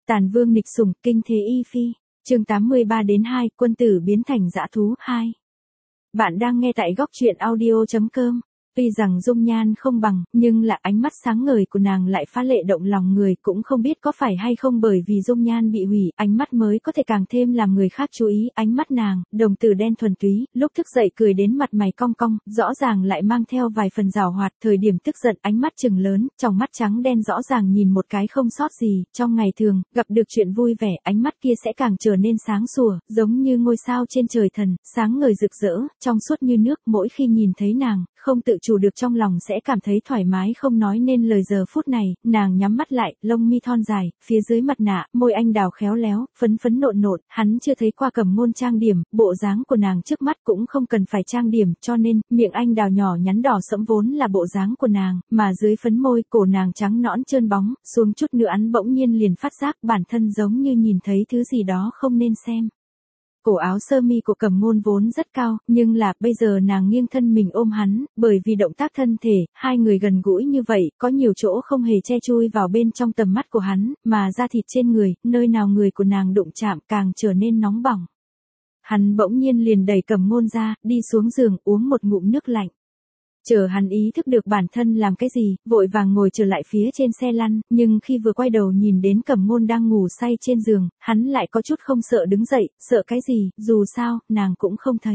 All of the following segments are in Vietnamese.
Tàn vương nghịch sủng, kinh thế y phi. Chương 83-2, quân tử biến thành dã thú 2. Bạn đang nghe tại góc truyện audio.com. Tuy rằng dung nhan không bằng, nhưng là ánh mắt sáng ngời của nàng lại phá lệ động lòng người, cũng không biết có phải hay không bởi vì dung nhan bị hủy, ánh mắt mới có thể càng thêm làm người khác chú ý. Ánh mắt nàng, đồng tử đen thuần túy, lúc thức dậy cười đến mặt mày cong cong, rõ ràng lại mang theo vài phần giảo hoạt, thời điểm tức giận ánh mắt trừng lớn, trong mắt trắng đen rõ ràng nhìn một cái không sót gì. Trong ngày thường, gặp được chuyện vui vẻ, ánh mắt kia sẽ càng trở nên sáng sủa, giống như ngôi sao trên trời thần, sáng ngời rực rỡ, trong suốt như nước. Mỗi khi nhìn thấy nàng, không tự chủ được trong lòng sẽ cảm thấy thoải mái không nói nên lời. Giờ phút này, nàng nhắm mắt lại, lông mi thon dài, phía dưới mặt nạ, môi anh đào khéo léo, phấn phấn nộn nộn, hắn chưa thấy qua Cẩm Ngôn trang điểm, bộ dáng của nàng trước mắt cũng không cần phải trang điểm, cho nên, miệng anh đào nhỏ nhắn đỏ sẫm vốn là bộ dáng của nàng, mà dưới phấn môi, cổ nàng trắng nõn trơn bóng, xuống chút nữa hắn bỗng nhiên liền phát giác bản thân giống như nhìn thấy thứ gì đó không nên xem. Cổ áo sơ mi của Cẩm Ngôn vốn rất cao, nhưng là bây giờ nàng nghiêng thân mình ôm hắn, bởi vì động tác thân thể, hai người gần gũi như vậy, có nhiều chỗ không hề che chui vào bên trong tầm mắt của hắn, mà da thịt trên người, nơi nào người của nàng đụng chạm càng trở nên nóng bỏng. Hắn bỗng nhiên liền đẩy Cẩm Ngôn ra, đi xuống giường uống một ngụm nước lạnh. Chờ hắn ý thức được bản thân làm cái gì, vội vàng ngồi trở lại phía trên xe lăn, nhưng khi vừa quay đầu nhìn đến Cẩm Ngôn đang ngủ say trên giường, hắn lại có chút không sợ đứng dậy, sợ cái gì, dù sao, nàng cũng không thấy.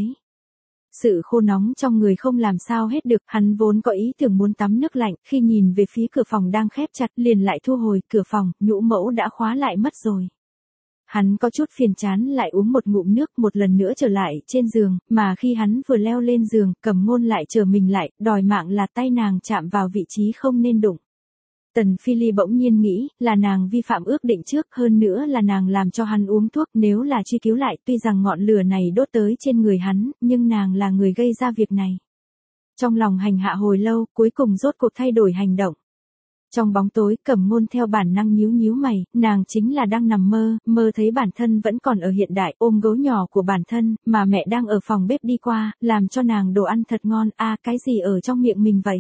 Sự khô nóng trong người không làm sao hết được, hắn vốn có ý tưởng muốn tắm nước lạnh, khi nhìn về phía cửa phòng đang khép chặt, liền lại thu hồi, cửa phòng, nhũ mẫu đã khóa lại mất rồi. Hắn có chút phiền chán lại uống một ngụm nước, một lần nữa trở lại trên giường, mà khi hắn vừa leo lên giường, Cẩm Ngôn lại chờ mình lại, đòi mạng là tay nàng chạm vào vị trí không nên đụng. Tần Phi Ly bỗng nhiên nghĩ, là nàng vi phạm ước định trước, hơn nữa là nàng làm cho hắn uống thuốc, nếu là truy cứu lại, tuy rằng ngọn lửa này đốt tới trên người hắn, nhưng nàng là người gây ra việc này. Trong lòng hành hạ hồi lâu, cuối cùng rốt cuộc thay đổi hành động. Trong bóng tối, Cẩm Ngôn theo bản năng nhíu nhíu mày, nàng chính là đang nằm mơ, mơ thấy bản thân vẫn còn ở hiện đại, ôm gấu nhỏ của bản thân, mà mẹ đang ở phòng bếp đi qua, làm cho nàng đồ ăn thật ngon. Cái gì ở trong miệng mình vậy?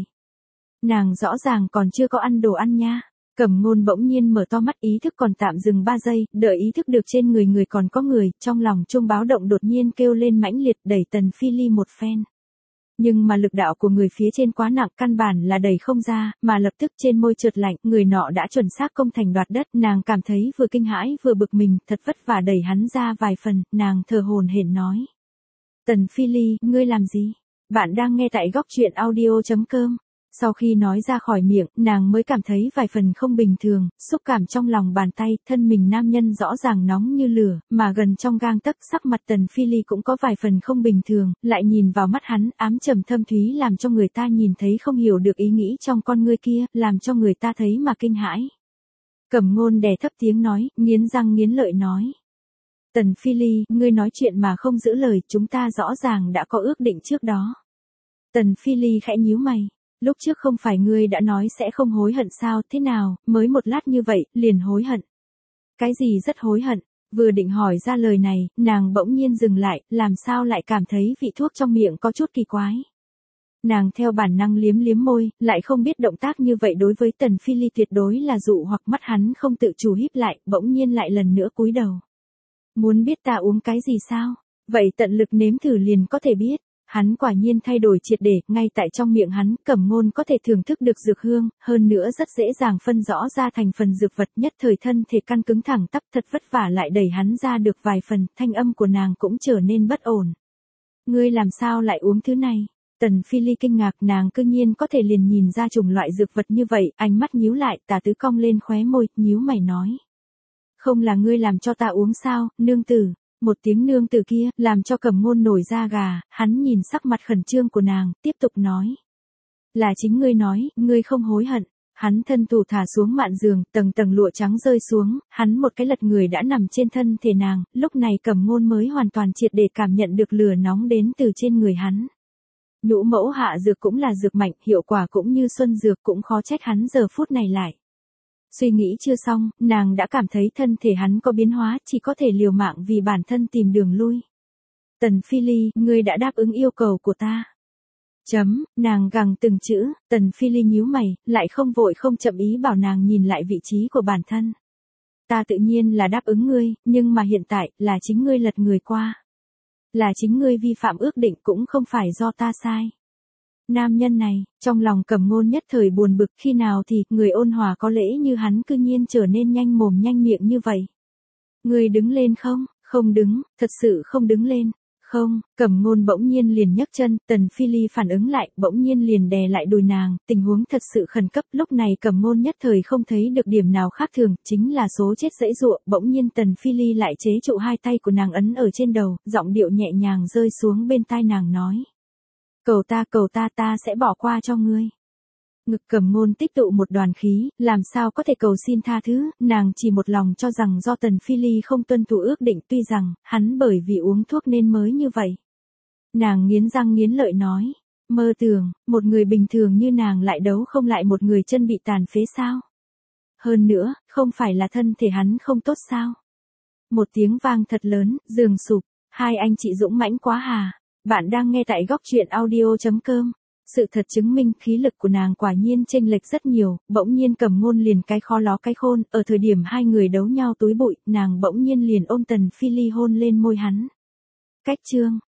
Nàng rõ ràng còn chưa có ăn đồ ăn nha. Cẩm Ngôn bỗng nhiên mở to mắt, ý thức còn tạm dừng 3 giây, đợi ý thức được trên người còn có người, trong lòng chuông báo động đột nhiên kêu lên mãnh liệt, đẩy Tần Phi Ly một phen. Nhưng mà lực đạo của người phía trên quá nặng, căn bản là đẩy không ra, mà lập tức trên môi chợt lạnh, người nọ đã chuẩn xác công thành đoạt đất, nàng cảm thấy vừa kinh hãi vừa bực mình, thật vất vả đẩy hắn ra vài phần, nàng thở hổn hển nói. Tần Phi Ly, ngươi làm gì? Bạn đang nghe tại góc truyện audio.com. Sau khi nói ra khỏi miệng, nàng mới cảm thấy vài phần không bình thường, xúc cảm trong lòng bàn tay, thân mình nam nhân rõ ràng nóng như lửa, mà gần trong gang tấc. Sắc mặt Tần Phi Ly cũng có vài phần không bình thường, lại nhìn vào mắt hắn, ám trầm thâm thúy làm cho người ta nhìn thấy không hiểu được ý nghĩ trong con ngươi kia, làm cho người ta thấy mà kinh hãi. Cẩm Ngôn đè thấp tiếng nói, nghiến răng nghiến lợi nói. Tần Phi Ly, ngươi nói chuyện mà không giữ lời, chúng ta rõ ràng đã có ước định trước đó. Tần Phi Ly khẽ nhíu mày. Lúc trước không phải ngươi đã nói sẽ không hối hận sao, thế nào, mới một lát như vậy, liền hối hận. Cái gì rất hối hận, vừa định hỏi ra lời này, nàng bỗng nhiên dừng lại, làm sao lại cảm thấy vị thuốc trong miệng có chút kỳ quái. Nàng theo bản năng liếm liếm môi, lại không biết động tác như vậy đối với Tần Phi Ly tuyệt đối là dụ hoặc, mắt hắn không tự chủ híp lại, bỗng nhiên lại lần nữa cúi đầu. Muốn biết ta uống cái gì sao? Vậy tận lực nếm thử liền có thể biết. Hắn quả nhiên thay đổi triệt để, ngay tại trong miệng hắn, Cẩm Ngôn có thể thưởng thức được dược hương, hơn nữa rất dễ dàng phân rõ ra thành phần dược vật, nhất thời thân thể căn cứng thẳng tắp, thật vất vả lại đẩy hắn ra được vài phần, thanh âm của nàng cũng trở nên bất ổn. Ngươi làm sao lại uống thứ này? Tần Phi Ly kinh ngạc, nàng cư nhiên có thể liền nhìn ra chủng loại dược vật như vậy, ánh mắt nhíu lại, tà tứ cong lên khóe môi, nhíu mày nói. Không là ngươi làm cho ta uống sao, nương tử? Một tiếng nương tử kia, làm cho Cẩm Ngôn nổi da gà, hắn nhìn sắc mặt khẩn trương của nàng, tiếp tục nói. Là chính ngươi nói, ngươi không hối hận. Hắn thân thủ thả xuống mạn giường, tầng tầng lụa trắng rơi xuống, hắn một cái lật người đã nằm trên thân thể nàng, lúc này Cẩm Ngôn mới hoàn toàn triệt để cảm nhận được lửa nóng đến từ trên người hắn. Nhũ mẫu hạ dược cũng là dược mạnh, hiệu quả cũng như xuân dược, cũng khó trách hắn giờ phút này lại. Suy nghĩ chưa xong, nàng đã cảm thấy thân thể hắn có biến hóa, chỉ có thể liều mạng vì bản thân tìm đường lui. Tần Phi Ly, ngươi đã đáp ứng yêu cầu của ta. Nàng gằn từng chữ, Tần Phi Ly nhíu mày, lại không vội không chậm ý bảo nàng nhìn lại vị trí của bản thân. Ta tự nhiên là đáp ứng ngươi, nhưng mà hiện tại, là chính ngươi lật người qua. Là chính ngươi vi phạm ước định cũng không phải do ta sai. Nam nhân này, trong lòng Cẩm Ngôn nhất thời buồn bực, khi nào thì, người ôn hòa có lễ như hắn cư nhiên trở nên nhanh mồm nhanh miệng như vậy. Ngươi đứng lên không? Không đứng, thật sự không đứng lên. Không, Cẩm Ngôn bỗng nhiên liền nhấc chân, Tần Phi Ly phản ứng lại, bỗng nhiên liền đè lại đùi nàng, tình huống thật sự khẩn cấp, lúc này Cẩm Ngôn nhất thời không thấy được điểm nào khác thường, chính là số chết dãy dụa, bỗng nhiên Tần Phi Ly lại chế trụ hai tay của nàng ấn ở trên đầu, giọng điệu nhẹ nhàng rơi xuống bên tai nàng nói. Cầu ta ta sẽ bỏ qua cho ngươi. Ngực Cẩm Ngôn tích tụ một đoàn khí, làm sao có thể cầu xin tha thứ, nàng chỉ một lòng cho rằng do Tần Phi Ly không tuân thủ ước định, tuy rằng, hắn bởi vì uống thuốc nên mới như vậy. Nàng nghiến răng nghiến lợi nói, mơ tưởng, một người bình thường như nàng lại đấu không lại một người chân bị tàn phế sao? Hơn nữa, không phải là thân thể hắn không tốt sao? Một tiếng vang thật lớn, giường sụp, hai anh chị dũng mãnh quá hà. Bạn đang nghe tại góc truyện audio.com. Sự thật chứng minh khí lực của nàng quả nhiên chênh lệch rất nhiều, bỗng nhiên Cẩm Ngôn liền cái khó ló cái khôn, ở thời điểm hai người đấu nhau túi bụi, nàng bỗng nhiên liền ôm Tần Phi Ly hôn lên môi hắn. Cách chương